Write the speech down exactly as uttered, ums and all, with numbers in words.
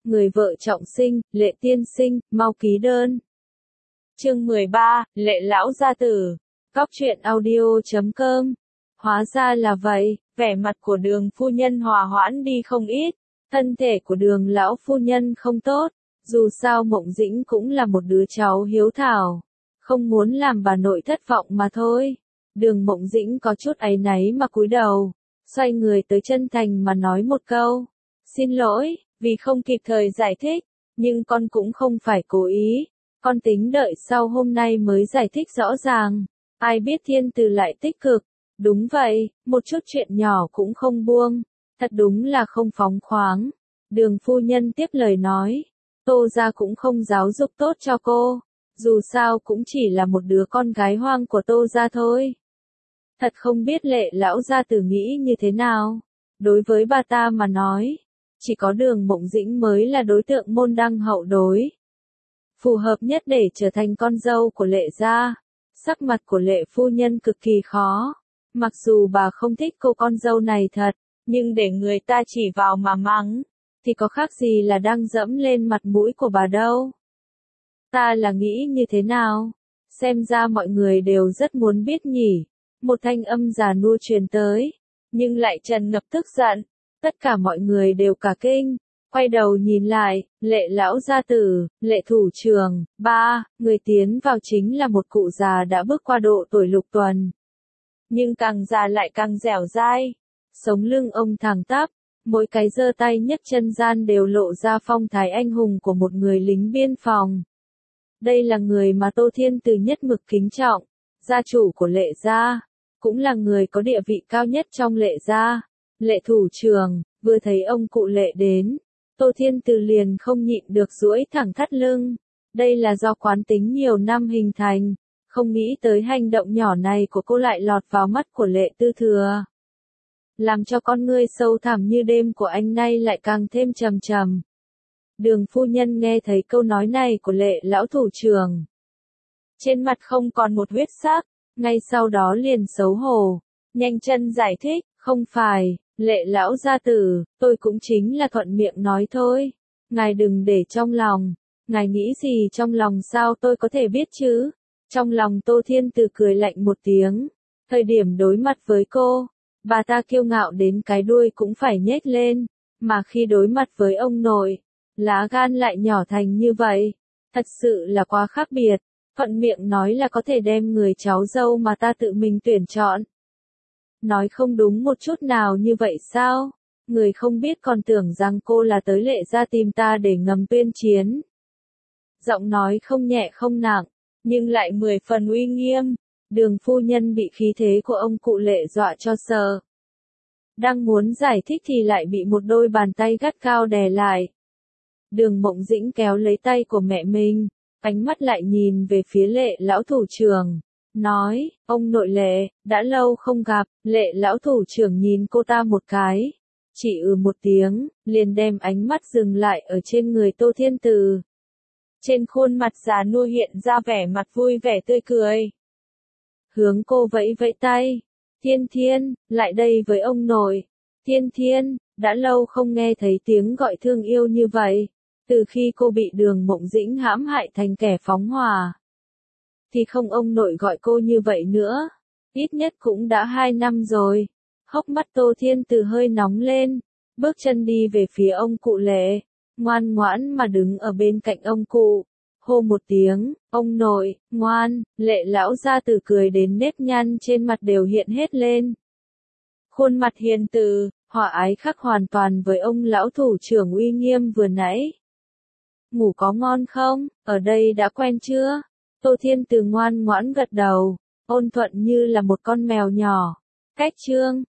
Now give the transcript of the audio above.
người vợ trọng sinh, Lệ tiên sinh, mau ký đơn. Chương mười ba, Lệ lão gia tử. Cóc truyện audio chấm com. Hóa ra là vậy, vẻ mặt của Đường phu nhân hòa hoãn đi không ít, thân thể của Đường lão phu nhân không tốt, dù sao Mộng Dĩnh cũng là một đứa cháu hiếu thảo, không muốn làm bà nội thất vọng mà thôi. Đường Mộng Dĩnh có chút áy náy mà cúi đầu, xoay người tới chân thành mà nói một câu, xin lỗi, vì không kịp thời giải thích, nhưng con cũng không phải cố ý, con tính đợi sau hôm nay mới giải thích rõ ràng. Ai biết Thiên Từ lại tích cực, đúng vậy, một chút chuyện nhỏ cũng không buông, thật đúng là không phóng khoáng. Đường phu nhân tiếp lời nói, Tô gia cũng không giáo dục tốt cho cô, dù sao cũng chỉ là một đứa con gái hoang của Tô gia thôi. Thật không biết Lệ lão gia tử nghĩ như thế nào. Đối với bà ta mà nói, chỉ có Đường Mộng Dĩnh mới là đối tượng môn đăng hậu đối, phù hợp nhất để trở thành con dâu của Lệ gia. Sắc mặt của Lệ phu nhân cực kỳ khó, mặc dù bà không thích cô con dâu này thật, nhưng để người ta chỉ vào mà mắng, thì có khác gì là đang dẫm lên mặt mũi của bà đâu. Ta là nghĩ như thế nào? Xem ra mọi người đều rất muốn biết nhỉ. Một thanh âm già nua truyền tới, nhưng lại tràn ngập tức giận. Tất cả mọi người đều cả kinh, quay đầu nhìn lại, Lệ lão gia tử, Lệ thủ trưởng, ba, người tiến vào chính là một cụ già đã bước qua độ tuổi lục tuần. Nhưng càng già lại càng dẻo dai, sống lưng ông thẳng tắp, mỗi cái giơ tay nhấc chân gian đều lộ ra phong thái anh hùng của một người lính biên phòng. Đây là người mà Tô Thiên Từ nhất mực kính trọng, gia chủ của Lệ gia, cũng là người có địa vị cao nhất trong Lệ gia. Lệ thủ trưởng, vừa thấy ông cụ Lệ đến, Tô Thiên Từ liền không nhịn được duỗi thẳng thắt lưng. Đây là do quán tính nhiều năm hình thành, không nghĩ tới hành động nhỏ này của cô lại lọt vào mắt của Lệ Tư Thừa, làm cho con ngươi sâu thẳm như đêm của anh nay lại càng thêm trầm trầm. Đường phu nhân nghe thấy câu nói này của Lệ lão thủ trưởng, trên mặt không còn một huyết sắc, ngay sau đó liền xấu hổ, nhanh chân giải thích, không phải, Lệ lão gia tử, tôi cũng chính là thuận miệng nói thôi, ngài đừng để trong lòng, ngài nghĩ gì trong lòng sao tôi có thể biết chứ. Trong lòng Tô Thiên Từ cười lạnh một tiếng, thời điểm đối mặt với cô, bà ta kiêu ngạo đến cái đuôi cũng phải nhếch lên, mà khi đối mặt với ông nội, lá gan lại nhỏ thành như vậy, thật sự là quá khác biệt. Thuận miệng nói là có thể đem người cháu dâu mà ta tự mình tuyển chọn. Nói không đúng một chút nào như vậy sao? Người không biết còn tưởng rằng cô là tới Lệ gia tìm ta để ngầm tuyên chiến. Giọng nói không nhẹ không nặng, nhưng lại mười phần uy nghiêm. Đường phu nhân bị khí thế của ông cụ Lệ dọa cho sợ. Đang muốn giải thích thì lại bị một đôi bàn tay gắt gao đè lại. Đường Mộng Dĩnh kéo lấy tay của mẹ mình, ánh mắt lại nhìn về phía Lệ lão thủ trưởng, nói, ông nội Lệ, đã lâu không gặp. Lệ lão thủ trưởng nhìn cô ta một cái, chỉ ừ một tiếng, liền đem ánh mắt dừng lại ở trên người Tô Thiên Từ. Trên khuôn mặt già nua hiện ra vẻ mặt vui vẻ tươi cười. Hướng cô vẫy vẫy tay, Thiên Thiên, lại đây với ông nội. Thiên Thiên, đã lâu không nghe thấy tiếng gọi thương yêu như vậy. Từ khi cô bị Đường Mộng Dĩnh hãm hại thành kẻ phóng hỏa, thì không ông nội gọi cô như vậy nữa. Ít nhất cũng đã hai năm rồi. Hốc mắt Tô Thiên Từ hơi nóng lên, bước chân đi về phía ông cụ Lệ, ngoan ngoãn mà đứng ở bên cạnh ông cụ, hô một tiếng, ông nội, ngoan. Lệ lão gia tử cười đến nếp nhăn trên mặt đều hiện hết lên. Khuôn mặt hiền từ, hòa ái khác hoàn toàn với ông lão thủ trưởng uy nghiêm vừa nãy. Ngủ có ngon không, ở đây đã quen chưa? Tô Thiên Từ ngoan ngoãn gật đầu, ôn thuận như là một con mèo nhỏ. Cách chương,